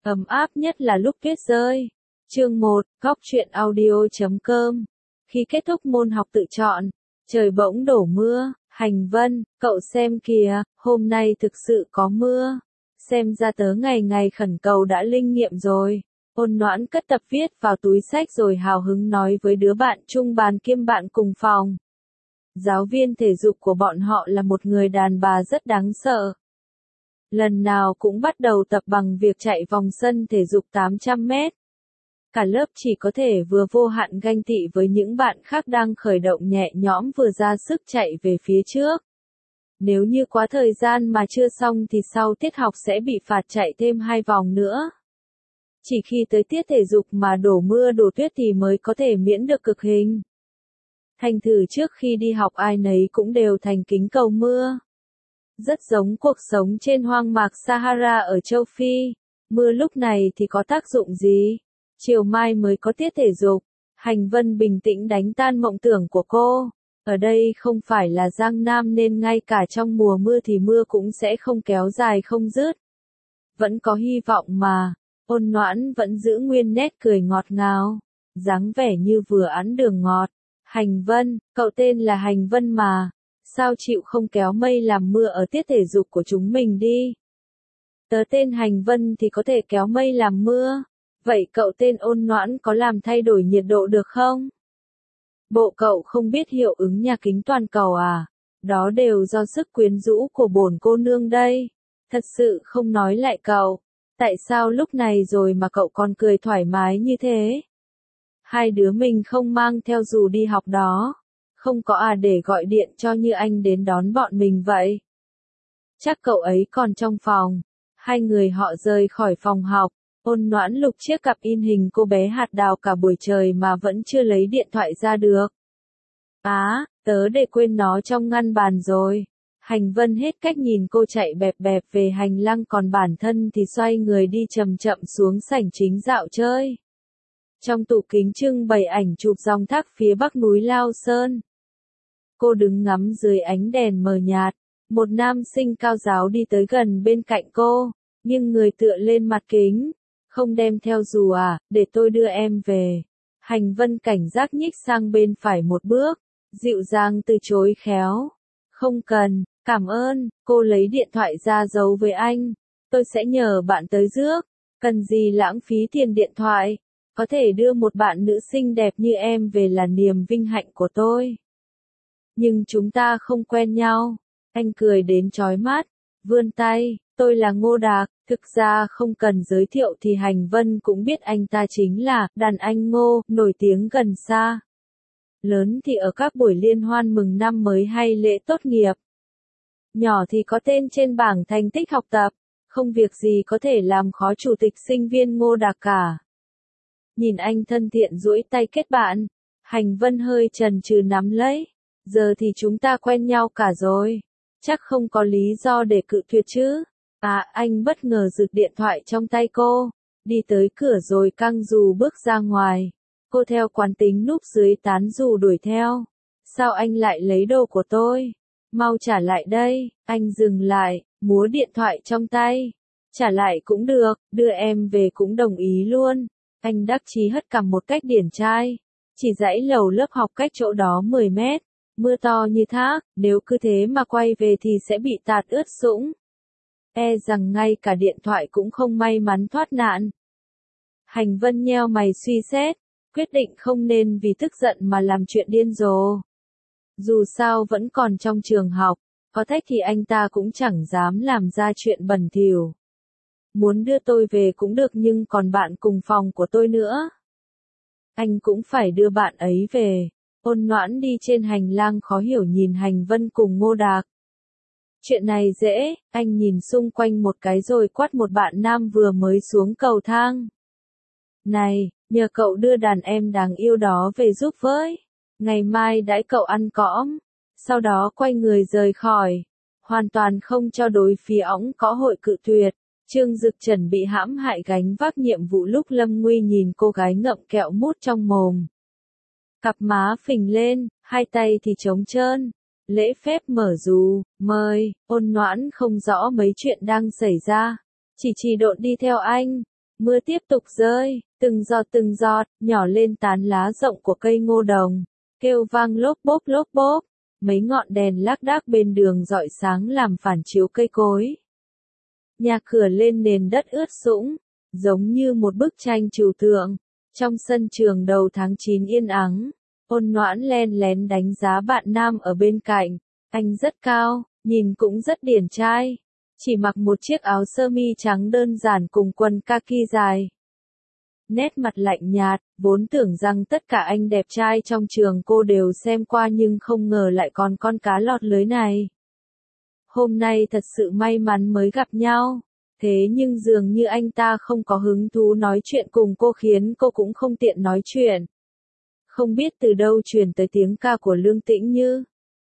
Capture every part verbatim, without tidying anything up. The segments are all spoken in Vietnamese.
ấm áp nhất là lúc tuyết rơi. Chương một, góc truyện audio.com. Khi kết thúc môn học tự chọn, trời bỗng đổ mưa. Hành Vân, cậu xem kìa, hôm nay thực sự có mưa. Xem ra tớ ngày ngày khẩn cầu đã linh nghiệm rồi. Ôn Noãn cất tập viết vào túi sách rồi hào hứng nói với đứa bạn chung bàn kiêm bạn cùng phòng. Giáo viên thể dục của bọn họ là một người đàn bà rất đáng sợ. Lần nào cũng bắt đầu tập bằng việc chạy vòng sân thể dục tám trăm mét. Cả lớp chỉ có thể vừa vô hạn ganh tị với những bạn khác đang khởi động nhẹ nhõm vừa ra sức chạy về phía trước. Nếu như quá thời gian mà chưa xong thì sau tiết học sẽ bị phạt chạy thêm hai vòng nữa. Chỉ khi tới tiết thể dục mà đổ mưa đổ tuyết thì mới có thể miễn được cực hình. Thành thử trước khi đi học ai nấy cũng đều thành kính cầu mưa. Rất giống cuộc sống trên hoang mạc Sahara ở châu Phi. Mưa lúc này thì có tác dụng gì? Chiều mai mới có tiết thể dục. Hành Vân bình tĩnh đánh tan mộng tưởng của cô. Ở đây không phải là Giang Nam nên ngay cả trong mùa mưa thì mưa cũng sẽ không kéo dài không dứt. Vẫn có hy vọng mà. Ôn Noãn vẫn giữ nguyên nét cười ngọt ngào, dáng vẻ như vừa ăn đường ngọt. Hành Vân, cậu tên là Hành Vân mà, sao chịu không kéo mây làm mưa ở tiết thể dục của chúng mình đi? Tớ tên Hành Vân thì có thể kéo mây làm mưa, vậy cậu tên Ôn Noãn có làm thay đổi nhiệt độ được không? Bộ cậu không biết hiệu ứng nhà kính toàn cầu à? Đó đều do sức quyến rũ của bổn cô nương đây. Thật sự không nói lại cậu. Tại sao lúc này rồi mà cậu còn cười thoải mái như thế? Hai đứa mình không mang theo dù đi học đó. Không có à để gọi điện cho Như Anh đến đón bọn mình vậy? Chắc cậu ấy còn trong phòng. Hai người họ rời khỏi phòng học. Ôn Noãn lục chiếc cặp in hình cô bé hạt đào cả buổi trời mà vẫn chưa lấy điện thoại ra được. Á, tớ để quên nó trong ngăn bàn rồi. Hành Vân hết cách nhìn cô chạy bẹp bẹp về hành lang còn bản thân thì xoay người đi chậm chậm xuống sảnh chính dạo chơi. Trong tủ kính trưng bày ảnh chụp dòng thác phía bắc núi Lao Sơn. Cô đứng ngắm dưới ánh đèn mờ nhạt, một nam sinh cao ráo đi tới gần bên cạnh cô, nhưng người tựa lên mặt kính. Không đem theo dù à, để tôi đưa em về. Hành Vân cảnh giác nhích sang bên phải một bước, dịu dàng từ chối khéo. Không cần, cảm ơn, cô lấy điện thoại ra giấu với anh. Tôi sẽ nhờ bạn tới rước, cần gì lãng phí tiền điện thoại. Có thể đưa một bạn nữ xinh đẹp như em về là niềm vinh hạnh của tôi. Nhưng chúng ta không quen nhau. Anh cười đến chói mắt, vươn tay, tôi là Ngô Đạc. Thực ra không cần giới thiệu thì Hành Vân cũng biết anh ta chính là đàn anh Ngô, nổi tiếng gần xa. Lớn thì ở các buổi liên hoan mừng năm mới hay lễ tốt nghiệp. Nhỏ thì có tên trên bảng thành tích học tập, không việc gì có thể làm khó chủ tịch sinh viên Ngô Đạc cả. Nhìn anh thân thiện duỗi tay kết bạn, Hành Vân hơi chần chừ nắm lấy. Giờ thì chúng ta quen nhau cả rồi, chắc không có lý do để cự tuyệt chứ. À, anh bất ngờ giựt điện thoại trong tay cô, đi tới cửa rồi căng dù bước ra ngoài. Cô theo quán tính núp dưới tán dù đuổi theo. Sao anh lại lấy đồ của tôi? Mau trả lại đây. Anh dừng lại, múa điện thoại trong tay. Trả lại cũng được, đưa em về cũng đồng ý luôn. Anh đắc chí hất cằm một cách điển trai. Chỉ dãy lầu lớp học cách chỗ đó mười mét. Mưa to như thác, nếu cứ thế mà quay về thì sẽ bị tạt ướt sũng. E rằng ngay cả điện thoại cũng không may mắn thoát nạn. Hành Vân nheo mày suy xét, quyết định không nên vì tức giận mà làm chuyện điên rồ. Dù sao vẫn còn trong trường học, có thách thì anh ta cũng chẳng dám làm ra chuyện bẩn thỉu. Muốn đưa tôi về cũng được nhưng còn bạn cùng phòng của tôi nữa. Anh cũng phải đưa bạn ấy về. Ôn Noãn đi trên hành lang khó hiểu nhìn Hành Vân cùng Ngô Đạc. Chuyện này dễ, anh nhìn xung quanh một cái rồi quát một bạn nam vừa mới xuống cầu thang. Này, nhờ cậu đưa đàn em đáng yêu đó về giúp với. Ngày mai đãi cậu ăn cõm. Sau đó quay người rời khỏi. Hoàn toàn không cho đối phía óng có hội cự tuyệt. Trương Dực chuẩn bị hãm hại gánh vác nhiệm vụ lúc Lâm Nguy nhìn cô gái ngậm kẹo mút trong mồm. Cặp má phình lên, hai tay thì trống trơn. Lễ phép mở dù, mời, Ôn Noãn không rõ mấy chuyện đang xảy ra. Chỉ chỉ độn đi theo anh. Mưa tiếp tục rơi, từng giọt từng giọt, nhỏ lên tán lá rộng của cây ngô đồng, kêu vang lốp bốp lốp bốp, mấy ngọn đèn lác đác bên đường rọi sáng làm phản chiếu cây cối. Nhà cửa lên nền đất ướt sũng, giống như một bức tranh trừu tượng. Trong sân trường đầu tháng chín yên ắng, Ôn Noãn len lén đánh giá bạn nam ở bên cạnh. Anh rất cao, nhìn cũng rất điển trai. Chỉ mặc một chiếc áo sơ mi trắng đơn giản cùng quần kaki dài. Nét mặt lạnh nhạt, vốn tưởng rằng tất cả anh đẹp trai trong trường cô đều xem qua nhưng không ngờ lại còn con cá lọt lưới này. Hôm nay thật sự may mắn mới gặp nhau. Thế nhưng dường như anh ta không có hứng thú nói chuyện cùng cô khiến cô cũng không tiện nói chuyện. Không biết từ đâu truyền tới tiếng ca của Lương Tĩnh Như.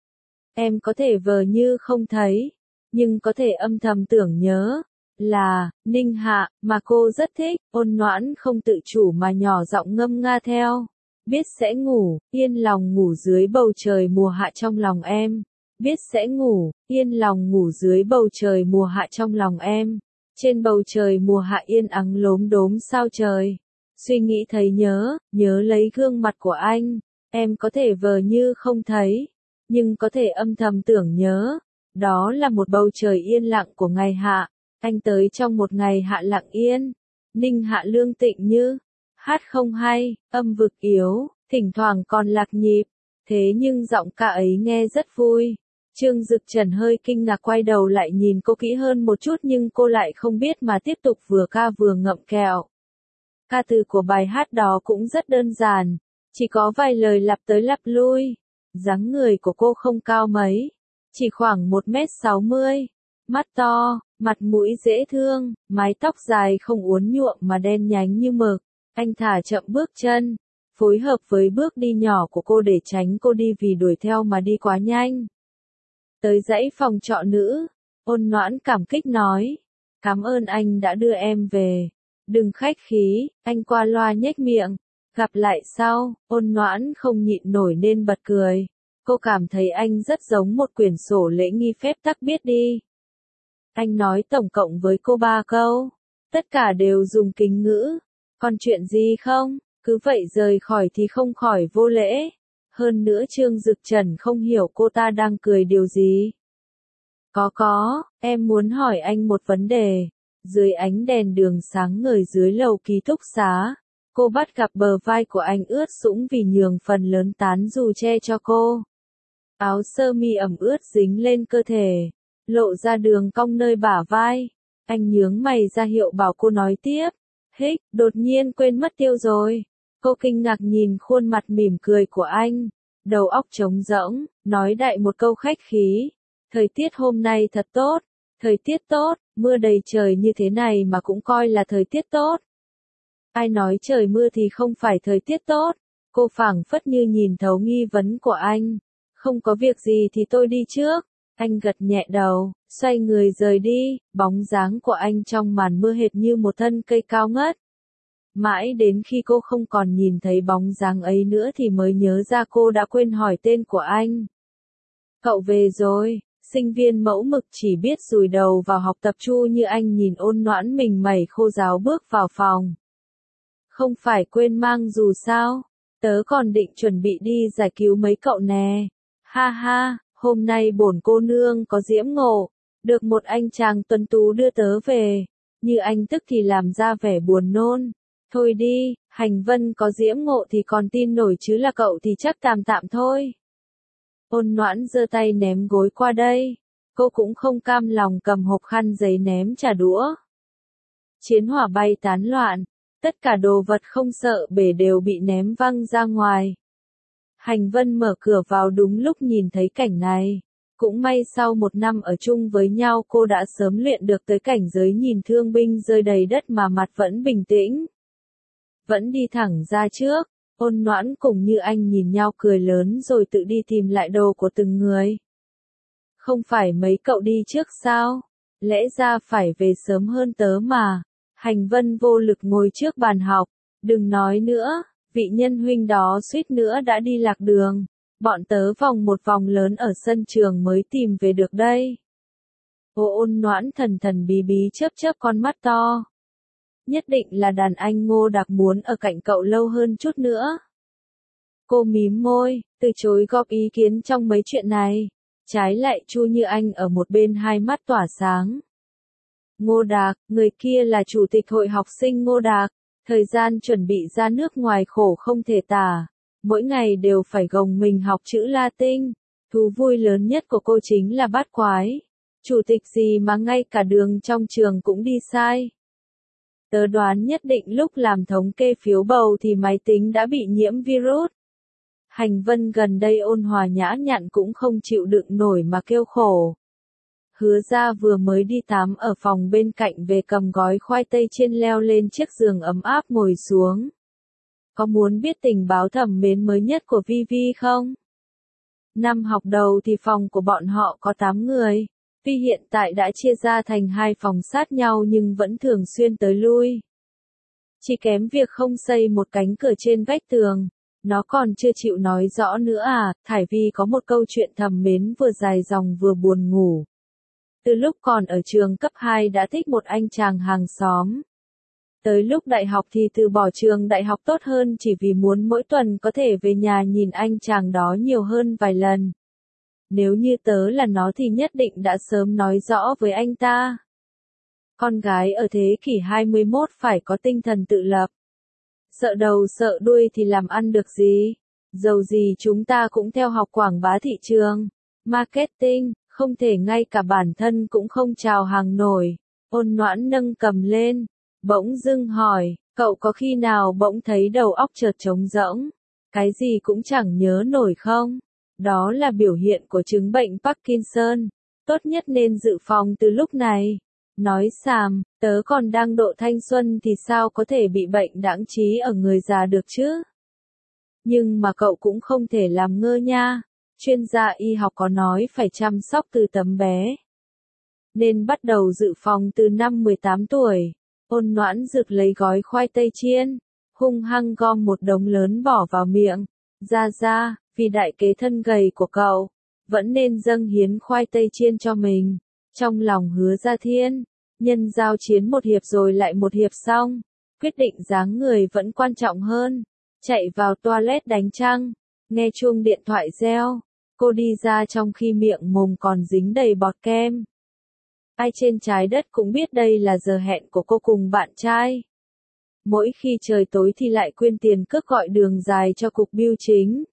Em có thể vờ như không thấy, nhưng có thể âm thầm tưởng nhớ. Là, Ninh Hạ, mà cô rất thích. Ôn Noãn không tự chủ mà nhỏ giọng ngâm nga theo. Biết sẽ ngủ, yên lòng ngủ dưới bầu trời mùa hạ trong lòng em. Biết sẽ ngủ, yên lòng ngủ dưới bầu trời mùa hạ trong lòng em. Trên bầu trời mùa hạ yên ắng lốm đốm sao trời. Suy nghĩ thấy nhớ, nhớ lấy gương mặt của anh. Em có thể vờ như không thấy, nhưng có thể âm thầm tưởng nhớ. Đó là một bầu trời yên lặng của ngày hạ. Anh tới trong một ngày hạ lặng yên. Ninh Hạ Lương Tĩnh Như. Hát không hay, âm vực yếu, thỉnh thoảng còn lạc nhịp. Thế nhưng giọng ca ấy nghe rất vui. Trương Dực Trần hơi kinh ngạc quay đầu lại nhìn cô kỹ hơn một chút nhưng cô lại không biết mà tiếp tục vừa ca vừa ngậm kẹo. Ca từ của bài hát đó cũng rất đơn giản, chỉ có vài lời lặp tới lặp lui. Dáng người của cô không cao mấy, chỉ khoảng một mét sáu mươi, mắt to, mặt mũi dễ thương, mái tóc dài không uốn nhuộm mà đen nhánh như mực. Anh thả chậm bước chân, phối hợp với bước đi nhỏ của cô để tránh cô đi vì đuổi theo mà đi quá nhanh. Tới dãy phòng trọ nữ, Ôn Noãn cảm kích nói, cảm ơn anh đã đưa em về. Đừng khách khí, anh qua loa nhếch miệng. Gặp lại sau, Ôn Noãn không nhịn nổi nên bật cười. Cô cảm thấy anh rất giống một quyển sổ lễ nghi phép tắc biết đi. Anh nói tổng cộng với cô ba câu, tất cả đều dùng kính ngữ. Còn chuyện gì không? Cứ vậy rời khỏi thì không khỏi vô lễ. Hơn nữa Trương Dực Trần không hiểu cô ta đang cười điều gì. Có có, em muốn hỏi anh một vấn đề. Dưới ánh đèn đường sáng ngời dưới lầu ký túc xá, cô bắt gặp bờ vai của anh ướt sũng vì nhường phần lớn tán dù che cho cô. Áo sơ mi ẩm ướt dính lên cơ thể, lộ ra đường cong nơi bả vai. Anh nhướng mày ra hiệu bảo cô nói tiếp. Hích, đột nhiên quên mất tiêu rồi. Cô kinh ngạc nhìn khuôn mặt mỉm cười của anh, đầu óc trống rỗng, nói đại một câu khách khí. Thời tiết hôm nay thật tốt, thời tiết tốt, mưa đầy trời như thế này mà cũng coi là thời tiết tốt. Ai nói trời mưa thì không phải thời tiết tốt? Cô phảng phất như nhìn thấu nghi vấn của anh. Không có việc gì thì tôi đi trước. Anh gật nhẹ đầu, xoay người rời đi, bóng dáng của anh trong màn mưa hệt như một thân cây cao ngất. Mãi đến khi cô không còn nhìn thấy bóng dáng ấy nữa thì mới nhớ ra cô đã quên hỏi tên của anh. Cậu về rồi, sinh viên mẫu mực chỉ biết dùi đầu vào học tập chu như anh nhìn Ôn Noãn mình mẩy khô ráo bước vào phòng. Không phải quên mang dù sao, tớ còn định chuẩn bị đi giải cứu mấy cậu nè. Ha ha, hôm nay bổn cô nương có diễm ngộ, được một anh chàng tuấn tú đưa tớ về, như anh tức thì làm ra vẻ buồn nôn. Thôi đi, Hành Vân có diễm ngộ thì còn tin nổi chứ là cậu thì chắc tạm tạm thôi. Ôn Noãn giơ tay ném gối qua đây, cô cũng không cam lòng cầm hộp khăn giấy ném trả đũa. Chiến hỏa bay tán loạn, tất cả đồ vật không sợ bể đều bị ném văng ra ngoài. Hành Vân mở cửa vào đúng lúc nhìn thấy cảnh này. Cũng may sau một năm ở chung với nhau cô đã sớm luyện được tới cảnh giới nhìn thương binh rơi đầy đất mà mặt vẫn bình tĩnh. Vẫn đi thẳng ra trước, Ôn Noãn cùng Như Anh nhìn nhau cười lớn rồi tự đi tìm lại đồ của từng người. Không phải mấy cậu đi trước sao? Lẽ ra phải về sớm hơn tớ mà. Hành Vân vô lực ngồi trước bàn học. Đừng nói nữa, vị nhân huynh đó suýt nữa đã đi lạc đường. Bọn tớ vòng một vòng lớn ở sân trường mới tìm về được đây. Ô Ôn Noãn thần thần bí bí chớp chớp con mắt to. Nhất định là đàn anh Ngô Đạc muốn ở cạnh cậu lâu hơn chút nữa. Cô mím môi, từ chối góp ý kiến trong mấy chuyện này. Trái lại Chu Như Anh ở một bên hai mắt tỏa sáng. Ngô Đạc, người kia là chủ tịch hội học sinh Ngô Đạc. Thời gian chuẩn bị ra nước ngoài khổ không thể tả. Mỗi ngày đều phải gồng mình học chữ Latin. Thú vui lớn nhất của cô chính là bát quái. Chủ tịch gì mà ngay cả đường trong trường cũng đi sai. Tớ đoán nhất định lúc làm thống kê phiếu bầu thì máy tính đã bị nhiễm virus. Hành Vân gần đây ôn hòa nhã nhặn cũng không chịu đựng nổi mà kêu khổ. Hứa ra vừa mới đi tắm ở phòng bên cạnh về cầm gói khoai tây chiên leo lên chiếc giường ấm áp ngồi xuống. Có muốn biết tình báo thẩm mến mới nhất của Vi Vi không? Năm học đầu thì phòng của bọn họ có tám người. Tuy hiện tại đã chia ra thành hai phòng sát nhau nhưng vẫn thường xuyên tới lui. Chỉ kém việc không xây một cánh cửa trên vách tường. Nó còn chưa chịu nói rõ nữa à, Thải Vi có một câu chuyện thầm mến vừa dài dòng vừa buồn ngủ. Từ lúc còn ở trường cấp hai đã thích một anh chàng hàng xóm. Tới lúc đại học thì từ bỏ trường đại học tốt hơn chỉ vì muốn mỗi tuần có thể về nhà nhìn anh chàng đó nhiều hơn vài lần. Nếu như tớ là nó thì nhất định đã sớm nói rõ với anh ta. Con gái ở thế kỷ hai mươi mốt phải có tinh thần tự lập. Sợ đầu sợ đuôi thì làm ăn được gì? Dầu gì chúng ta cũng theo học quảng bá thị trường, marketing, không thể ngay cả bản thân cũng không chào hàng nổi. Ôn Noãn nâng cầm lên, bỗng dưng hỏi, cậu có khi nào bỗng thấy đầu óc chợt trống rỗng, cái gì cũng chẳng nhớ nổi không? Đó là biểu hiện của chứng bệnh Parkinson, tốt nhất nên dự phòng từ lúc này. Nói xàm, tớ còn đang độ thanh xuân thì sao có thể bị bệnh đãng trí ở người già được chứ? Nhưng mà cậu cũng không thể làm ngơ nha. Chuyên gia y học có nói phải chăm sóc từ tấm bé. Nên bắt đầu dự phòng từ năm mười tám tuổi. Ôn Noãn rực lấy gói khoai tây chiên, hung hăng gom một đống lớn bỏ vào miệng. Ra ra, vì đại kế thân gầy của cậu, vẫn nên dâng hiến khoai tây chiên cho mình. Trong lòng Hứa Gia Thiên, nhân giao chiến một hiệp rồi lại một hiệp xong, quyết định dáng người vẫn quan trọng hơn. Chạy vào toilet đánh răng, nghe chuông điện thoại reo, cô đi ra trong khi miệng mồm còn dính đầy bọt kem. Ai trên trái đất cũng biết đây là giờ hẹn của cô cùng bạn trai. Mỗi khi trời tối thì lại quyên tiền cước gọi đường dài cho cục bưu chính.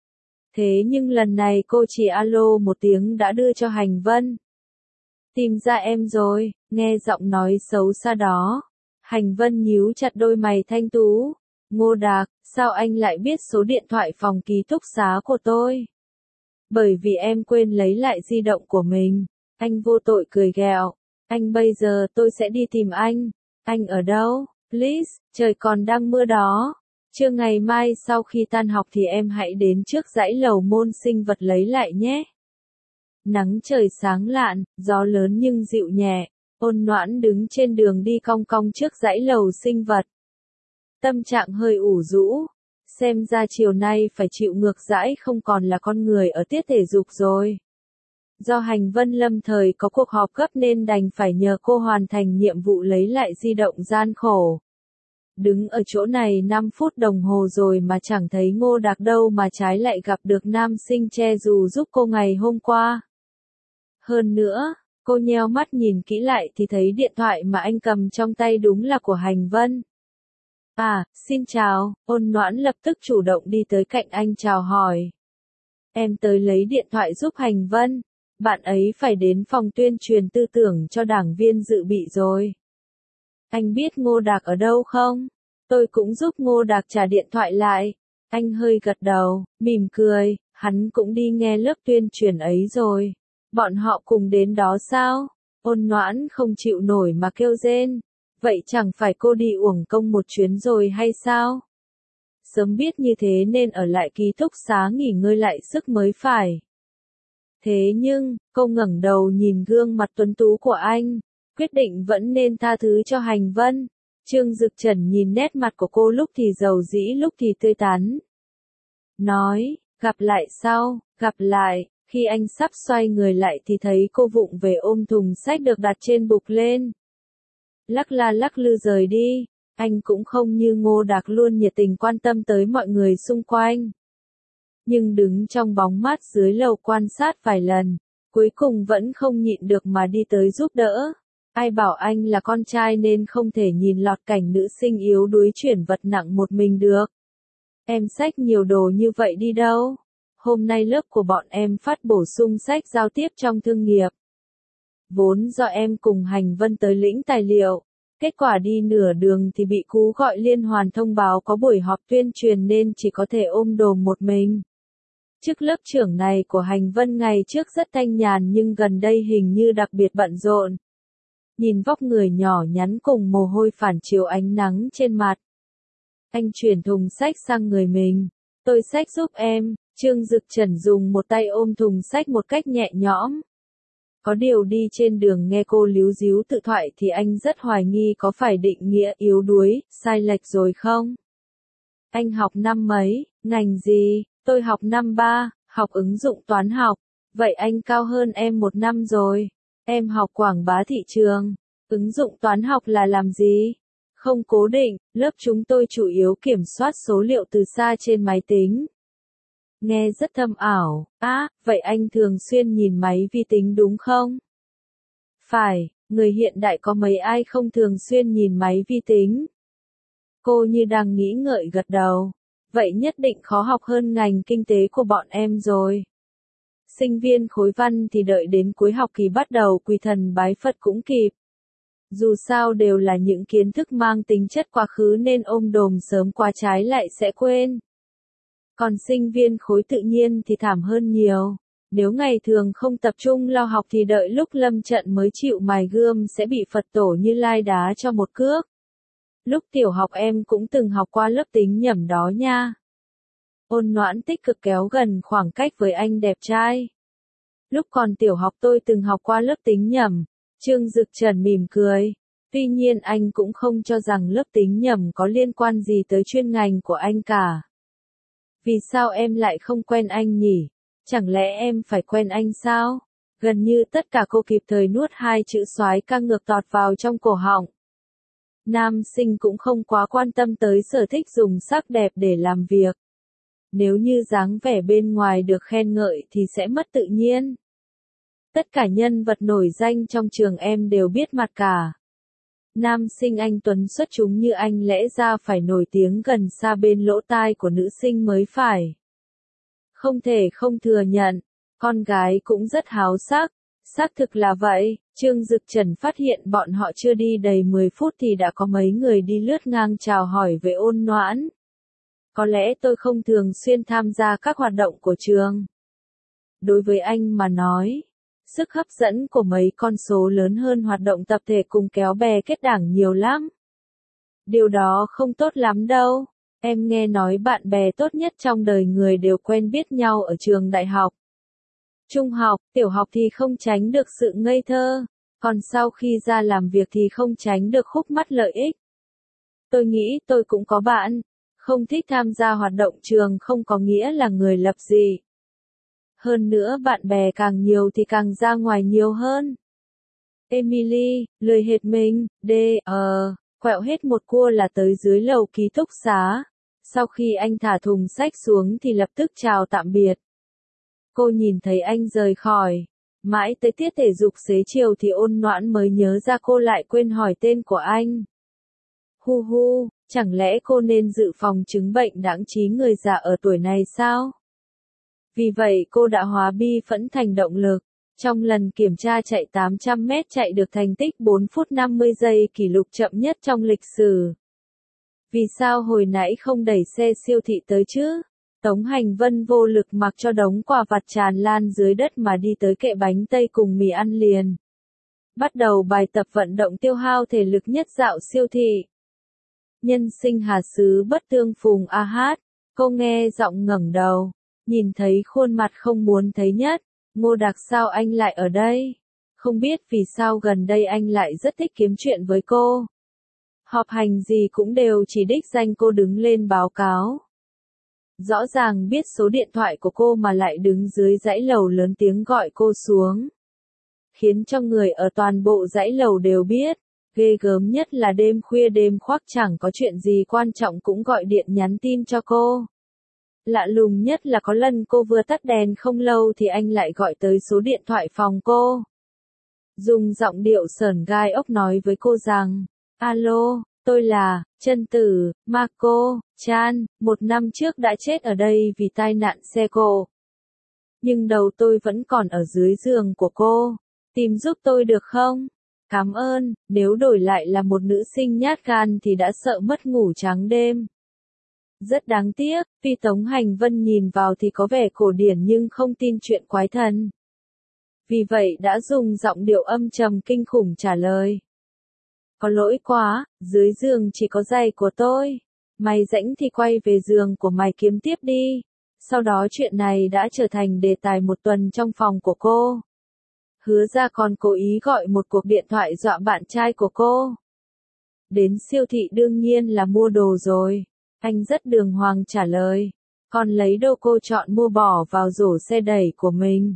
Thế nhưng lần này cô chỉ alo một tiếng đã đưa cho Hành Vân. Tìm ra em rồi, nghe giọng nói xấu xa đó. Hành Vân nhíu chặt đôi mày thanh tú. Ngô Đạc, sao anh lại biết số điện thoại phòng ký túc xá của tôi? Bởi vì em quên lấy lại di động của mình. Anh vô tội cười ghẹo. Anh bây giờ tôi sẽ đi tìm anh. Anh ở đâu? Please, trời còn đang mưa đó. Trưa ngày mai sau khi tan học thì em hãy đến trước dãy lầu môn sinh vật lấy lại nhé. Nắng trời sáng lạn, gió lớn nhưng dịu nhẹ. Ôn Noãn đứng trên đường đi cong cong trước dãy lầu sinh vật. Tâm trạng hơi ủ rũ. Xem ra chiều nay phải chịu ngược đãi không còn là con người ở tiết thể dục rồi. Do Hành Vân lâm thời có cuộc họp gấp nên đành phải nhờ cô hoàn thành nhiệm vụ lấy lại di động gian khổ. Đứng ở chỗ này năm phút đồng hồ rồi mà chẳng thấy Ngô Đạc đâu mà trái lại gặp được nam sinh che dù giúp cô ngày hôm qua. Hơn nữa, cô nheo mắt nhìn kỹ lại thì thấy điện thoại mà anh cầm trong tay đúng là của Hành Vân. À, xin chào, Ôn Noãn lập tức chủ động đi tới cạnh anh chào hỏi. Em tới lấy điện thoại giúp Hành Vân, bạn ấy phải đến phòng tuyên truyền tư tưởng cho đảng viên dự bị rồi. Anh biết Ngô Đạc ở đâu không? Tôi cũng giúp Ngô Đạc trả điện thoại lại. Anh hơi gật đầu, mỉm cười, hắn cũng đi nghe lớp tuyên truyền ấy rồi. Bọn họ cùng đến đó sao? Ôn Noãn không chịu nổi mà kêu rên. Vậy chẳng phải cô đi uổng công một chuyến rồi hay sao? Sớm biết như thế nên ở lại ký túc xá nghỉ ngơi lại sức mới phải. Thế nhưng, cô ngẩng đầu nhìn gương mặt tuấn tú của anh, quyết định vẫn nên tha thứ cho Hành Vân. Trương Dực Trần nhìn nét mặt của cô lúc thì dầu dĩ lúc thì tươi tắn. Nói, gặp lại sau, gặp lại, khi anh sắp xoay người lại thì thấy cô vụng về ôm thùng sách được đặt trên bục lên. lắc la lắc lư rời đi. Anh cũng không như Ngô Đạc luôn nhiệt tình quan tâm tới mọi người xung quanh. Nhưng đứng trong bóng mát dưới lầu quan sát vài lần, cuối cùng vẫn không nhịn được mà đi tới giúp đỡ. Ai bảo anh là con trai nên không thể nhìn lọt cảnh nữ sinh yếu đuối chuyển vật nặng một mình được. Em xách nhiều đồ như vậy đi đâu? Hôm nay lớp của bọn em phát bổ sung sách giao tiếp trong thương nghiệp. Vốn do em cùng Hành Vân tới lĩnh tài liệu. Kết quả đi nửa đường thì bị cú gọi liên hoàn thông báo có buổi họp tuyên truyền nên chỉ có thể ôm đồ một mình. Chức lớp trưởng này của Hành Vân ngày trước rất thanh nhàn nhưng gần đây hình như đặc biệt bận rộn. Nhìn vóc người nhỏ nhắn cùng mồ hôi phản chiếu ánh nắng trên mặt. Anh chuyển thùng sách sang người mình. Tôi xách giúp em. Trương Dực Trần dùng một tay ôm thùng sách một cách nhẹ nhõm. Có điều đi trên đường nghe cô líu díu tự thoại thì anh rất hoài nghi có phải định nghĩa yếu đuối, sai lệch rồi không? Anh học năm mấy, ngành gì? Tôi học năm ba, học ứng dụng toán học. Vậy anh cao hơn em một năm rồi. Em học quảng bá thị trường. Ứng dụng toán học là làm gì? Không cố định, lớp chúng tôi chủ yếu kiểm soát số liệu từ xa trên máy tính. Nghe rất thâm ảo. À, vậy anh thường xuyên nhìn máy vi tính đúng không? Phải, người hiện đại có mấy ai không thường xuyên nhìn máy vi tính? Cô như đang nghĩ ngợi gật đầu. Vậy nhất định khó học hơn ngành kinh tế của bọn em rồi. Sinh viên khối văn thì đợi đến cuối học kỳ bắt đầu quỳ thần bái Phật cũng kịp. Dù sao đều là những kiến thức mang tính chất quá khứ nên ôm đồm sớm quá trái lại sẽ quên. Còn sinh viên khối tự nhiên thì thảm hơn nhiều. Nếu ngày thường không tập trung lao học thì đợi lúc lâm trận mới chịu mài gươm sẽ bị Phật tổ Như Lai đá cho một cước. Lúc tiểu học em cũng từng học qua lớp tính nhẩm đó nha. Ôn Noãn tích cực kéo gần khoảng cách với anh đẹp trai. Lúc còn tiểu học tôi từng học qua lớp tính nhẩm. Trương Dực Trần mỉm cười. Tuy nhiên anh cũng không cho rằng lớp tính nhẩm có liên quan gì tới chuyên ngành của anh cả. Vì sao em lại không quen anh nhỉ? Chẳng lẽ em phải quen anh sao? Gần như tất cả cô kịp thời nuốt hai chữ soái ca ngược tọt vào trong cổ họng. Nam sinh cũng không quá quan tâm tới sở thích dùng sắc đẹp để làm việc. Nếu như dáng vẻ bên ngoài được khen ngợi thì sẽ mất tự nhiên. Tất cả nhân vật nổi danh trong trường em đều biết mặt cả. Nam sinh anh tuấn xuất chúng như anh lẽ ra phải nổi tiếng gần xa bên lỗ tai của nữ sinh mới phải. Không thể không thừa nhận, con gái cũng rất háo sắc. Xác thực là vậy, Trương Dực Trần phát hiện bọn họ chưa đi đầy mười phút thì đã có mấy người đi lướt ngang chào hỏi về Ôn Noãn. Có lẽ tôi không thường xuyên tham gia các hoạt động của trường. Đối với anh mà nói, sức hấp dẫn của mấy con số lớn hơn hoạt động tập thể cùng kéo bè kết đảng nhiều lắm. Điều đó không tốt lắm đâu. Em nghe nói bạn bè tốt nhất trong đời người đều quen biết nhau ở trường đại học. Trung học, tiểu học thì không tránh được sự ngây thơ, còn sau khi ra làm việc thì không tránh được khúc mắc lợi ích. Tôi nghĩ tôi cũng có bạn, không thích tham gia hoạt động trường không có nghĩa là người lập dị. Hơn nữa bạn bè càng nhiều thì càng ra ngoài nhiều hơn. Emily, lười hệt mình, đê, ờ, quẹo hết một cua là tới dưới lầu ký túc xá. Sau khi anh thả thùng sách xuống thì lập tức chào tạm biệt. Cô nhìn thấy anh rời khỏi. Mãi tới tiết thể dục xế chiều thì Ôn Noãn mới nhớ ra cô lại quên hỏi tên của anh. Hu hu, chẳng lẽ cô nên dự phòng chứng bệnh đãng trí người già ở tuổi này sao? Vì vậy cô đã hóa bi phẫn thành động lực. Trong lần kiểm tra chạy tám trăm mét chạy được thành tích bốn phút năm mươi giây kỷ lục chậm nhất trong lịch sử. Vì sao hồi nãy không đẩy xe siêu thị tới chứ? Tống Hành Vân vô lực mặc cho đống quà vặt tràn lan dưới đất mà đi tới kệ bánh tây cùng mì ăn liền. Bắt đầu bài tập vận động tiêu hao thể lực nhất dạo siêu thị. Nhân sinh hà xứ bất tương phùng a hát. Cô nghe giọng ngẩng đầu. Nhìn thấy khuôn mặt không muốn thấy nhất. Ngô Đạc sao anh lại ở đây? Không biết vì sao gần đây anh lại rất thích kiếm chuyện với cô. Họp hành gì cũng đều chỉ đích danh cô đứng lên báo cáo. Rõ ràng biết số điện thoại của cô mà lại đứng dưới dãy lầu lớn tiếng gọi cô xuống. Khiến cho người ở toàn bộ dãy lầu đều biết. Ghê gớm nhất là đêm khuya đêm khoác chẳng có chuyện gì quan trọng cũng gọi điện nhắn tin cho cô. Lạ lùng nhất là có lần cô vừa tắt đèn không lâu thì anh lại gọi tới số điện thoại phòng cô. Dùng giọng điệu sởn gai ốc nói với cô rằng, alo, tôi là, chân tử, Marco, Chan, một năm trước đã chết ở đây vì tai nạn xe cộ. Nhưng đầu tôi vẫn còn ở dưới giường của cô, tìm giúp tôi được không? Cảm ơn, nếu đổi lại là một nữ sinh nhát gan thì đã sợ mất ngủ trắng đêm. Rất đáng tiếc, vì Tống Hành Vân nhìn vào thì có vẻ cổ điển nhưng không tin chuyện quái thần. Vì vậy đã dùng giọng điệu âm trầm kinh khủng trả lời. Có lỗi quá, dưới giường chỉ có giày của tôi. Mày rảnh thì quay về giường của mày kiếm tiếp đi. Sau đó chuyện này đã trở thành đề tài một tuần trong phòng của cô. Hứa ra còn cố ý gọi một cuộc điện thoại dọa bạn trai của cô. Đến siêu thị đương nhiên là mua đồ rồi. Anh rất đường hoàng trả lời. Còn lấy đồ cô chọn mua bỏ vào rổ xe đẩy của mình.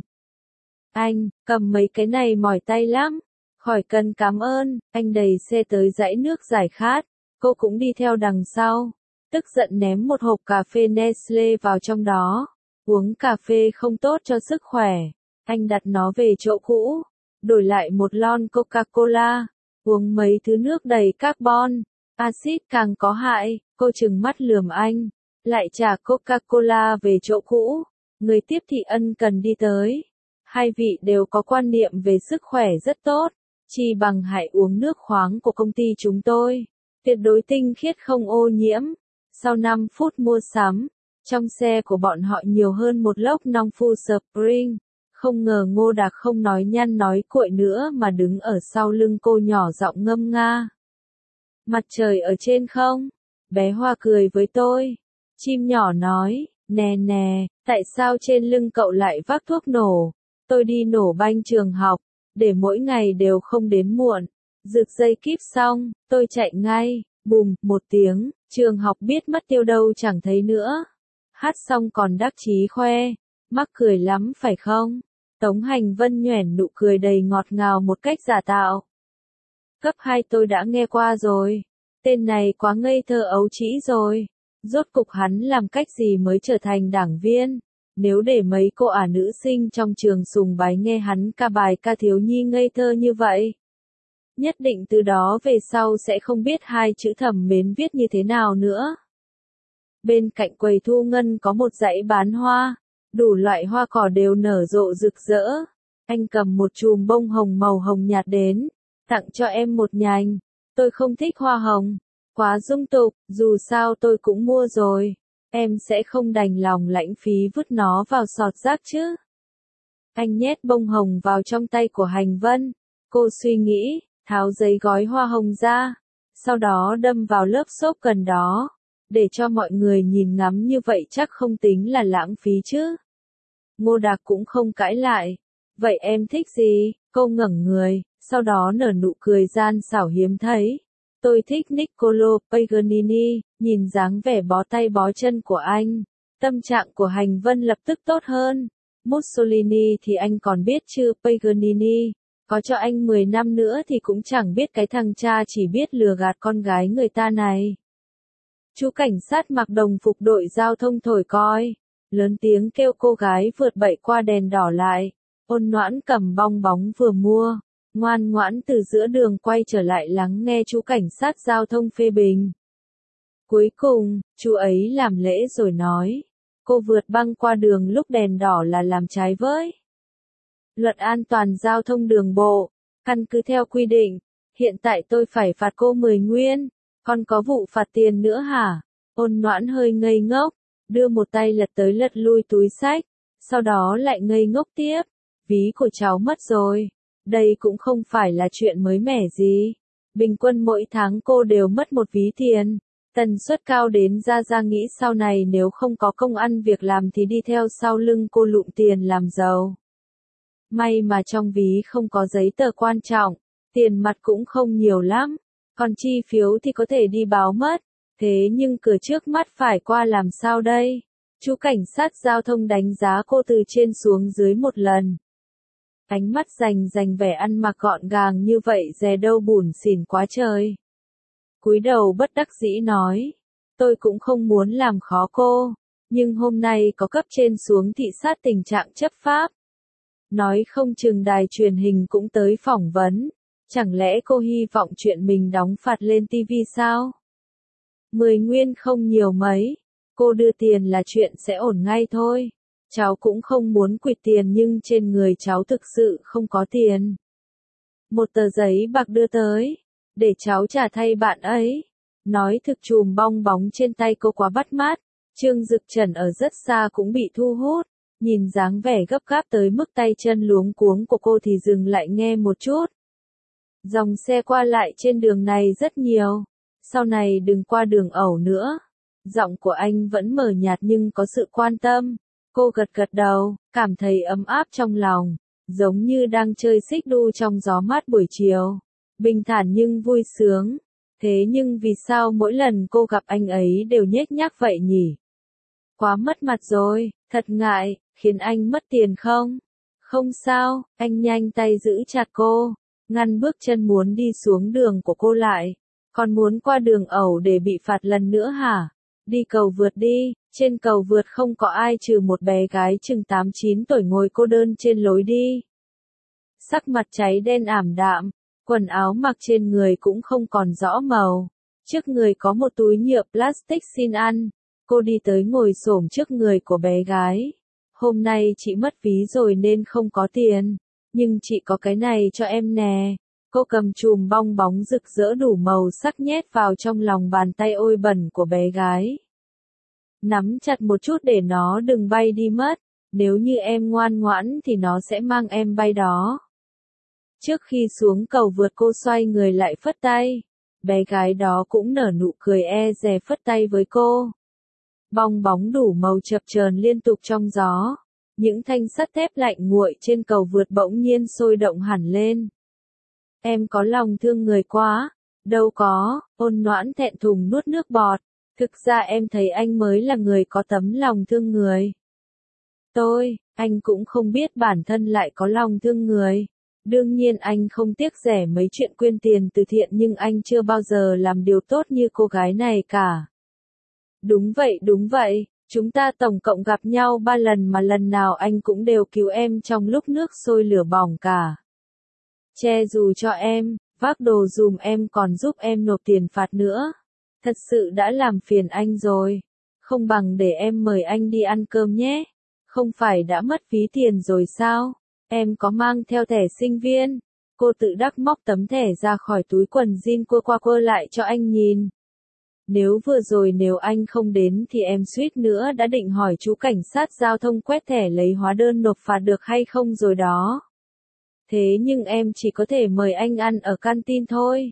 Anh, cầm mấy cái này mỏi tay lắm. Khỏi cần cảm ơn, anh đẩy xe tới dãy nước giải khát. Cô cũng đi theo đằng sau. Tức giận ném một hộp cà phê Nestle vào trong đó. Uống cà phê không tốt cho sức khỏe. Anh đặt nó về chỗ cũ. Đổi lại một lon Coca-Cola. Uống mấy thứ nước đầy carbon. Axit càng có hại. Cô trừng mắt lườm anh. Lại trả Coca-Cola về chỗ cũ. Người tiếp thị ân cần đi tới. Hai vị đều có quan niệm về sức khỏe rất tốt. Chi bằng hãy uống nước khoáng của công ty chúng tôi. Tuyệt đối tinh khiết không ô nhiễm. Sau năm phút mua sắm, trong xe của bọn họ nhiều hơn một lốc Nong Fu Spring. Không ngờ Ngô Đạc không nói nhăn nói cuội nữa mà đứng ở sau lưng cô nhỏ giọng ngâm nga. Mặt trời ở trên không? Bé Hoa cười với tôi. Chim nhỏ nói, nè nè, tại sao trên lưng cậu lại vác thuốc nổ? Tôi đi nổ banh trường học, để mỗi ngày đều không đến muộn. Rực dây kíp xong, tôi chạy ngay, bùm, một tiếng, trường học biết mất tiêu đâu chẳng thấy nữa. Hát xong còn đắc chí khoe, mắc cười lắm phải không? Tống Hành Vân nhoẻn nụ cười đầy ngọt ngào một cách giả tạo. Cấp hai tôi đã nghe qua rồi. Tên này quá ngây thơ ấu trĩ rồi. Rốt cục hắn làm cách gì mới trở thành đảng viên? Nếu để mấy cô ả nữ sinh trong trường sùng bái nghe hắn ca bài ca thiếu nhi ngây thơ như vậy, nhất định từ đó về sau sẽ không biết hai chữ thầm mến viết như thế nào nữa. Bên cạnh quầy thu ngân có một dãy bán hoa, đủ loại hoa cỏ đều nở rộ rực rỡ. Anh cầm một chùm bông hồng màu hồng nhạt đến, tặng cho em một nhành. Tôi không thích hoa hồng, quá dung tục, dù sao tôi cũng mua rồi. Em sẽ không đành lòng lãng phí vứt nó vào sọt rác chứ. Anh nhét bông hồng vào trong tay của Hành Vân. Cô suy nghĩ, tháo giấy gói hoa hồng ra. Sau đó đâm vào lớp xốp gần đó. Để cho mọi người nhìn ngắm như vậy chắc không tính là lãng phí chứ. Ngô Đạc cũng không cãi lại. Vậy em thích gì? Cô ngẩng người, sau đó nở nụ cười gian xảo hiếm thấy. Tôi thích Niccolo Paganini, nhìn dáng vẻ bó tay bó chân của anh. Tâm trạng của Hành Vân lập tức tốt hơn. Mussolini thì anh còn biết chứ, Paganini. Có cho anh mười năm nữa thì cũng chẳng biết cái thằng cha chỉ biết lừa gạt con gái người ta này. Chú cảnh sát mặc đồng phục đội giao thông thổi còi. Lớn tiếng kêu cô gái vượt bậy qua đèn đỏ lại. Ôn Noãn cầm bong bóng vừa mua. Ngoan ngoãn từ giữa đường quay trở lại lắng nghe chú cảnh sát giao thông phê bình. Cuối cùng, chú ấy làm lễ rồi nói. Cô vượt băng qua đường lúc đèn đỏ là làm trái với luật an toàn giao thông đường bộ. Căn cứ theo quy định, hiện tại tôi phải phạt cô mười nguyên. Còn có vụ phạt tiền nữa hả? Ôn Noãn hơi ngây ngốc, đưa một tay lật tới lật lui túi xách. Sau đó lại ngây ngốc tiếp. Ví của cháu mất rồi. Đây cũng không phải là chuyện mới mẻ gì. Bình quân mỗi tháng cô đều mất một ví tiền. Tần suất cao đến ra ra nghĩ sau này nếu không có công ăn việc làm thì đi theo sau lưng cô lụm tiền làm giàu. May mà trong ví không có giấy tờ quan trọng. Tiền mặt cũng không nhiều lắm. Còn chi phiếu thì có thể đi báo mất. Thế nhưng cửa trước mắt phải qua làm sao đây? Chú cảnh sát giao thông đánh giá cô từ trên xuống dưới một lần. Ánh mắt rành rành vẻ ăn mặc gọn gàng như vậy dè đâu bủn xỉn quá trời. Cúi đầu bất đắc dĩ nói, tôi cũng không muốn làm khó cô, nhưng hôm nay có cấp trên xuống thị sát tình trạng chấp pháp. Nói không chừng đài truyền hình cũng tới phỏng vấn, chẳng lẽ cô hy vọng chuyện mình đóng phạt lên ti vi sao? Mười nguyên không nhiều mấy, cô đưa tiền là chuyện sẽ ổn ngay thôi. Cháu cũng không muốn quỵt tiền nhưng trên người cháu thực sự không có tiền. Một tờ giấy bạc đưa tới, để cháu trả thay bạn ấy. Nói thực chùm bong bóng trên tay cô quá bắt mắt, Trương Dực Trần ở rất xa cũng bị thu hút, nhìn dáng vẻ gấp gáp tới mức tay chân luống cuống của cô thì dừng lại nghe một chút. Dòng xe qua lại trên đường này rất nhiều, sau này đừng qua đường ẩu nữa. Giọng của anh vẫn mờ nhạt nhưng có sự quan tâm. Cô gật gật đầu, cảm thấy ấm áp trong lòng, giống như đang chơi xích đu trong gió mát buổi chiều. Bình thản nhưng vui sướng. Thế nhưng vì sao mỗi lần cô gặp anh ấy đều nhếch nhác vậy nhỉ? Quá mất mặt rồi, thật ngại, khiến anh mất tiền không? Không sao, anh nhanh tay giữ chặt cô, ngăn bước chân muốn đi xuống đường của cô lại. Còn muốn qua đường ẩu để bị phạt lần nữa hả? Đi cầu vượt đi, trên cầu vượt không có ai trừ một bé gái chừng tám chín tuổi ngồi cô đơn trên lối đi. Sắc mặt cháy đen ảm đạm, quần áo mặc trên người cũng không còn rõ màu. Trước người có một túi nhựa plastic xin ăn, cô đi tới ngồi xổm trước người của bé gái. Hôm nay chị mất ví rồi nên không có tiền, nhưng chị có cái này cho em nè. Cô cầm chùm bong bóng rực rỡ đủ màu sắc nhét vào trong lòng bàn tay ôi bẩn của bé gái. Nắm chặt một chút để nó đừng bay đi mất, nếu như em ngoan ngoãn thì nó sẽ mang em bay đó. Trước khi xuống cầu vượt cô xoay người lại phất tay, bé gái đó cũng nở nụ cười e dè phất tay với cô. Bong bóng đủ màu chập chờn liên tục trong gió, những thanh sắt thép lạnh nguội trên cầu vượt bỗng nhiên sôi động hẳn lên. Em có lòng thương người quá, đâu có, ôn noãn thẹn thùng nuốt nước bọt, thực ra em thấy anh mới là người có tấm lòng thương người. Tôi, anh cũng không biết bản thân lại có lòng thương người. Đương nhiên anh không tiếc rẻ mấy chuyện quyên tiền từ thiện nhưng anh chưa bao giờ làm điều tốt như cô gái này cả. Đúng vậy đúng vậy, chúng ta tổng cộng gặp nhau ba lần mà lần nào anh cũng đều cứu em trong lúc nước sôi lửa bỏng cả. Che dù cho em, vác đồ dùm em còn giúp em nộp tiền phạt nữa. Thật sự đã làm phiền anh rồi. Không bằng để em mời anh đi ăn cơm nhé. Không phải đã mất phí tiền rồi sao? Em có mang theo thẻ sinh viên. Cô tự đắc móc tấm thẻ ra khỏi túi quần jean quơ qua quơ lại cho anh nhìn. Nếu vừa rồi nếu anh không đến thì em suýt nữa đã định hỏi chú cảnh sát giao thông quét thẻ lấy hóa đơn nộp phạt được hay không rồi đó. Thế nhưng em chỉ có thể mời anh ăn ở canteen thôi.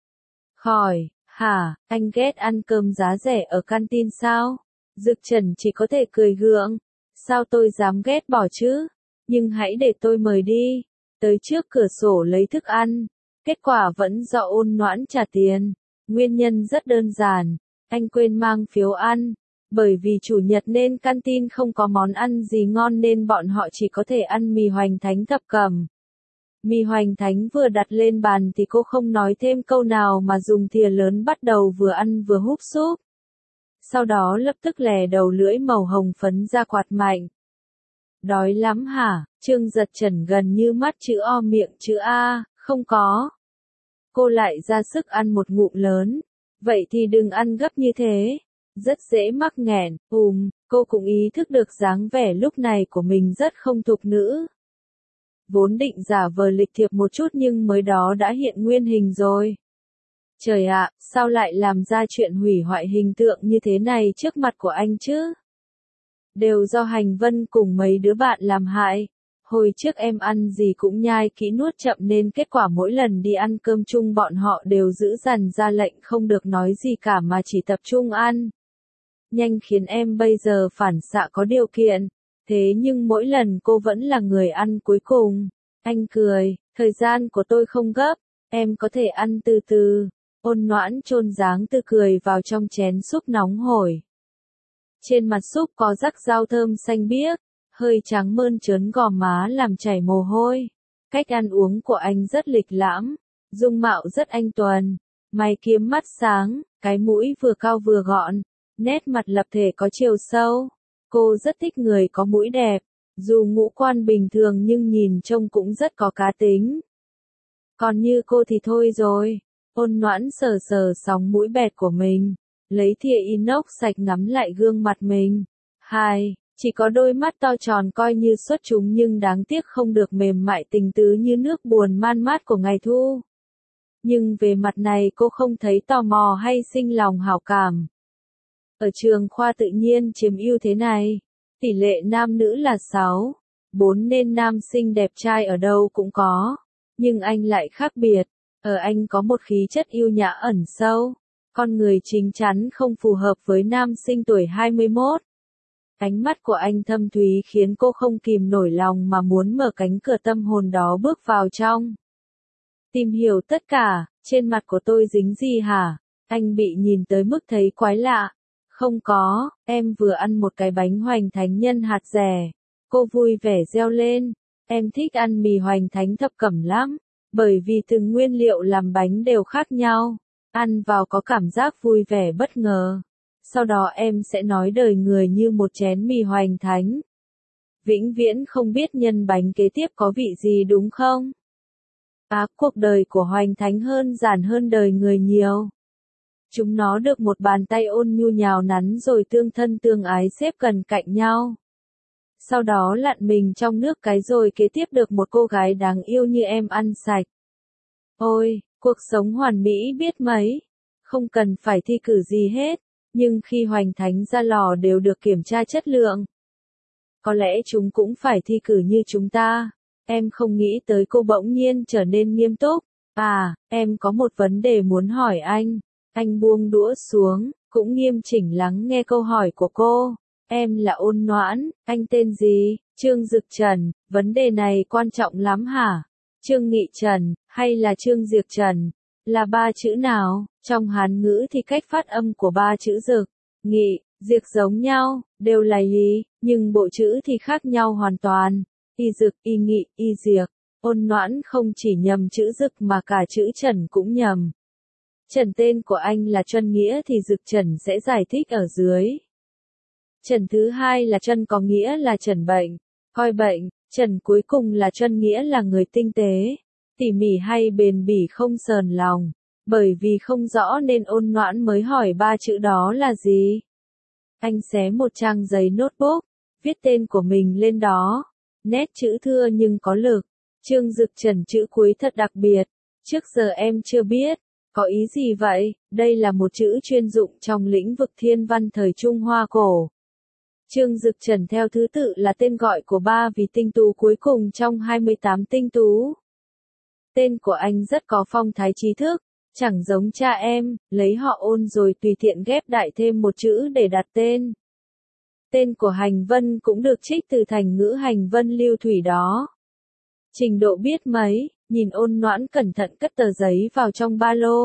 Khỏi, hả, anh ghét ăn cơm giá rẻ ở canteen sao? Dực Trần chỉ có thể cười gượng. Sao tôi dám ghét bỏ chứ? Nhưng hãy để tôi mời đi. Tới trước cửa sổ lấy thức ăn. Kết quả vẫn do ôn noãn trả tiền. Nguyên nhân rất đơn giản. Anh quên mang phiếu ăn. Bởi vì chủ nhật nên canteen không có món ăn gì ngon nên bọn họ chỉ có thể ăn mì hoành thánh thập cẩm. Mì hoành thánh vừa đặt lên bàn thì cô không nói thêm câu nào mà dùng thìa lớn bắt đầu vừa ăn vừa húp súp. Sau đó lập tức lè đầu lưỡi màu hồng phấn ra quạt mạnh. Đói lắm hả? Trương Giật Trần gần như mắt chữ O miệng chữ A, không có. Cô lại ra sức ăn một ngụm lớn. Vậy thì đừng ăn gấp như thế. Rất dễ mắc nghẹn, ùm, cô cũng ý thức được dáng vẻ lúc này của mình rất không thục nữ. Vốn định giả vờ lịch thiệp một chút nhưng mới đó đã hiện nguyên hình rồi. Trời ạ, sao lại làm ra chuyện hủy hoại hình tượng như thế này trước mặt của anh chứ? Đều do Hành Vân cùng mấy đứa bạn làm hại. Hồi trước em ăn gì cũng nhai kỹ nuốt chậm nên kết quả mỗi lần đi ăn cơm chung bọn họ đều giữ dằn ra lệnh không được nói gì cả mà chỉ tập trung ăn. Nhanh khiến em bây giờ phản xạ có điều kiện. Thế nhưng mỗi lần cô vẫn là người ăn cuối cùng. Anh cười, thời gian của tôi không gấp, em có thể ăn từ từ. Ôn noãn chôn dáng tươi cười vào trong chén súp nóng hổi. Trên mặt súp có rắc rau thơm xanh biếc, hơi trắng mơn trớn gò má làm chảy mồ hôi. Cách ăn uống của anh rất lịch lãm, dung mạo rất anh tuần, mày kiếm mắt sáng, cái mũi vừa cao vừa gọn, nét mặt lập thể có chiều sâu. Cô rất thích người có mũi đẹp, dù ngũ quan bình thường nhưng nhìn trông cũng rất có cá tính. Còn như cô thì thôi rồi, ôn noãn sờ sờ sóng mũi bẹt của mình, lấy thìa inox sạch ngắm lại gương mặt mình. Hai, chỉ có đôi mắt to tròn coi như xuất chúng nhưng đáng tiếc không được mềm mại tình tứ như nước buồn man mát của ngày thu. Nhưng về mặt này cô không thấy tò mò hay sinh lòng hảo cảm. Ở trường khoa tự nhiên chiếm ưu thế này, tỷ lệ nam nữ là sáu, bốn nên nam sinh đẹp trai ở đâu cũng có. Nhưng anh lại khác biệt, ở anh có một khí chất yêu nhã ẩn sâu, con người chín chắn không phù hợp với nam sinh tuổi hai mươi mốt. Ánh mắt của anh thâm thúy khiến cô không kìm nổi lòng mà muốn mở cánh cửa tâm hồn đó bước vào trong. Tìm hiểu tất cả, trên mặt của tôi dính gì hả? Anh bị nhìn tới mức thấy quái lạ. Không có, em vừa ăn một cái bánh hoành thánh nhân hạt dẻ. Cô vui vẻ reo lên. Em thích ăn mì hoành thánh thập cẩm lắm, bởi vì từng nguyên liệu làm bánh đều khác nhau. Ăn vào có cảm giác vui vẻ bất ngờ. Sau đó em sẽ nói đời người như một chén mì hoành thánh. Vĩnh viễn không biết nhân bánh kế tiếp có vị gì đúng không? À, cuộc đời của hoành thánh hơn giản hơn đời người nhiều. Chúng nó được một bàn tay ôn nhu nhào nắn rồi tương thân tương ái xếp gần cạnh nhau. Sau đó lặn mình trong nước cái rồi kế tiếp được một cô gái đáng yêu như em ăn sạch. Ôi, cuộc sống hoàn mỹ biết mấy. Không cần phải thi cử gì hết, nhưng khi hoành thánh ra lò đều được kiểm tra chất lượng. Có lẽ chúng cũng phải thi cử như chúng ta. Em không nghĩ tới cô bỗng nhiên trở nên nghiêm túc. À, em có một vấn đề muốn hỏi anh. Anh buông đũa xuống, cũng nghiêm chỉnh lắng nghe câu hỏi của cô. Em là Ôn Noãn, anh tên gì? Trương Dực Trần, vấn đề này quan trọng lắm hả? Trương Nghị Trần, hay là Trương Diệc Trần? Là ba chữ nào? Trong Hán ngữ thì cách phát âm của ba chữ Dực, Nghị, Diệc giống nhau, đều là lý, nhưng bộ chữ thì khác nhau hoàn toàn. Y Dực, Y Nghị, Y Diệc. Ôn Noãn không chỉ nhầm chữ Dực mà cả chữ Trần cũng nhầm. Trần tên của anh là Trân nghĩa thì Dực Trần sẽ giải thích ở dưới. Trần thứ hai là Trân có nghĩa là trần bệnh, coi bệnh. Trần cuối cùng là Trân nghĩa là người tinh tế, tỉ mỉ hay bền bỉ không sờn lòng. Bởi vì không rõ nên Ôn Noãn mới hỏi ba chữ đó là gì. Anh xé một trang giấy notebook, viết tên của mình lên đó. Nét chữ thưa nhưng có lực. Trương Dực Trần chữ cuối thật đặc biệt. Trước giờ em chưa biết. Có ý gì vậy? Đây là một chữ chuyên dụng trong lĩnh vực thiên văn thời Trung Hoa cổ. Trương Dực Trần theo thứ tự là tên gọi của ba vị tinh tú cuối cùng trong hai mươi tám tinh tú. Tên của anh rất có phong thái trí thức, chẳng giống cha em, lấy họ Ôn rồi tùy tiện ghép đại thêm một chữ để đặt tên. Tên của Hành Vân cũng được trích từ thành ngữ Hành Vân lưu thủy đó. Trình độ biết mấy, nhìn Ôn Noãn cẩn thận cất tờ giấy vào trong ba lô.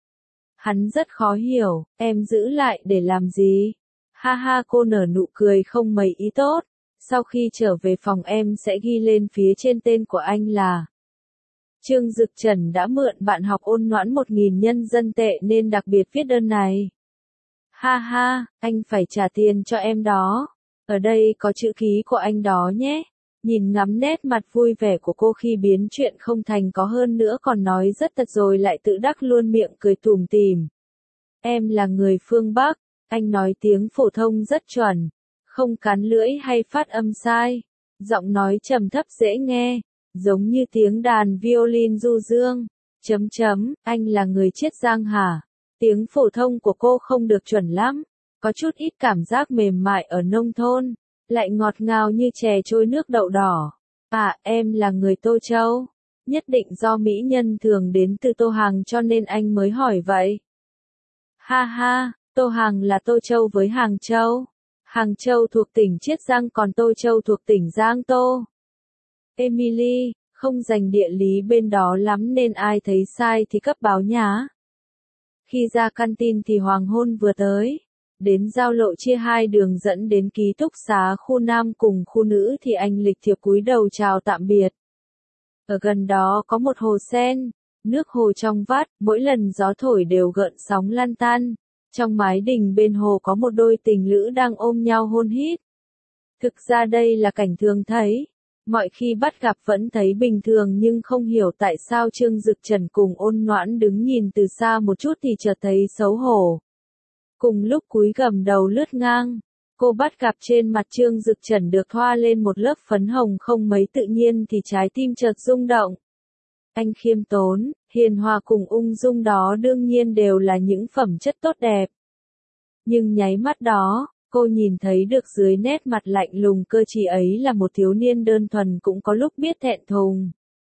Hắn rất khó hiểu, em giữ lại để làm gì? Ha ha, cô nở nụ cười không mấy ý tốt. Sau khi trở về phòng em sẽ ghi lên phía trên tên của anh là Trương Dực Trần đã mượn bạn học Ôn Noãn một nghìn nhân dân tệ nên đặc biệt viết đơn này. Ha ha, anh phải trả tiền cho em đó. Ở đây có chữ ký của anh đó nhé. Nhìn ngắm nét mặt vui vẻ của cô khi biến chuyện không thành có hơn nữa còn nói rất thật rồi lại tự đắc luôn miệng cười tủm tỉm. Em là người phương Bắc, anh nói tiếng phổ thông rất chuẩn, không cắn lưỡi hay phát âm sai. Giọng nói trầm thấp dễ nghe, giống như tiếng đàn violin du dương. Chấm chấm, anh là người Chiết Giang hả? Tiếng phổ thông của cô không được chuẩn lắm, có chút ít cảm giác mềm mại ở nông thôn, lại ngọt ngào như chè trôi nước đậu đỏ. À, em là người Tô Châu. Nhất định do mỹ nhân thường đến từ Tô Hàng cho nên anh mới hỏi vậy. Ha ha, Tô Hàng là Tô Châu với Hàng Châu. Hàng Châu thuộc tỉnh Chiết Giang còn Tô Châu thuộc tỉnh Giang Tô. Emily, không dành địa lý bên đó lắm nên ai thấy sai thì cấp báo nhá. Khi ra canteen thì hoàng hôn vừa tới. Đến giao lộ chia hai đường dẫn đến ký túc xá khu nam cùng khu nữ thì anh lịch thiệp cúi đầu chào tạm biệt. Ở gần đó có một hồ sen, nước hồ trong vắt, mỗi lần gió thổi đều gợn sóng lan tan. Trong mái đình bên hồ có một đôi tình lữ đang ôm nhau hôn hít. Thực ra đây là cảnh thường thấy. Mọi khi bắt gặp vẫn thấy bình thường nhưng không hiểu tại sao Trương Dực Trần cùng Ôn Noãn đứng nhìn từ xa một chút thì chợt thấy xấu hổ. Cùng lúc cúi gằm đầu lướt ngang, cô bắt gặp trên mặt Trương Dực Trần được thoa lên một lớp phấn hồng không mấy tự nhiên thì trái tim chợt rung động. Anh khiêm tốn, hiền hòa cùng ung dung đó đương nhiên đều là những phẩm chất tốt đẹp. Nhưng nháy mắt đó, cô nhìn thấy được dưới nét mặt lạnh lùng cơ trí ấy là một thiếu niên đơn thuần cũng có lúc biết thẹn thùng.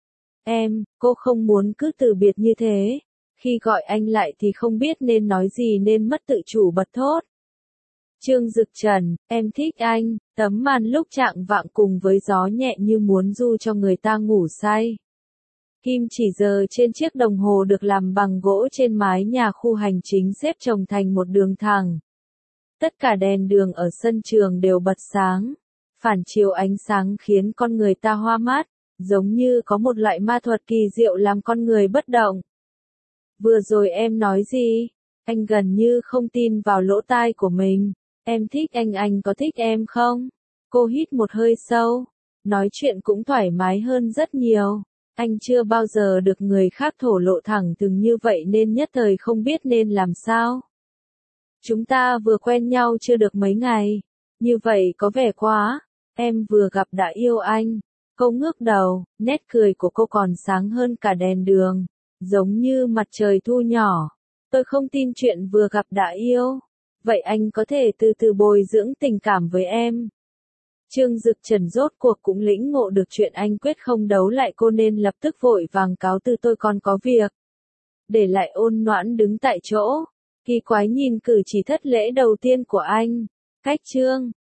Em, cô không muốn cứ từ biệt như thế. Khi gọi anh lại thì không biết nên nói gì nên mất tự chủ bật thốt. Trương Dực Trần, em thích anh, tấm màn lúc chạng vạng cùng với gió nhẹ như muốn du cho người ta ngủ say. Kim chỉ giờ trên chiếc đồng hồ được làm bằng gỗ trên mái nhà khu hành chính xếp chồng thành một đường thẳng. Tất cả đèn đường ở sân trường đều bật sáng. Phản chiếu ánh sáng khiến con người ta hoa mắt, giống như có một loại ma thuật kỳ diệu làm con người bất động. Vừa rồi em nói gì? Anh gần như không tin vào lỗ tai của mình. Em thích anh, anh có thích em không? Cô hít một hơi sâu. Nói chuyện cũng thoải mái hơn rất nhiều. Anh chưa bao giờ được người khác thổ lộ thẳng thừng như vậy nên nhất thời không biết nên làm sao. Chúng ta vừa quen nhau chưa được mấy ngày. Như vậy có vẻ quá. Em vừa gặp đã yêu anh. Cô ngước đầu, nét cười của cô còn sáng hơn cả đèn đường. Giống như mặt trời thu nhỏ. Tôi không tin chuyện vừa gặp đã yêu. Vậy anh có thể từ từ bồi dưỡng tình cảm với em. Trương Dực Trần rốt cuộc cũng lĩnh ngộ được chuyện anh quyết không đấu lại cô nên lập tức vội vàng cáo từ tôi còn có việc. Để lại Ôn Noãn đứng tại chỗ. Kỳ quái nhìn cử chỉ thất lễ đầu tiên của anh. Cách Trương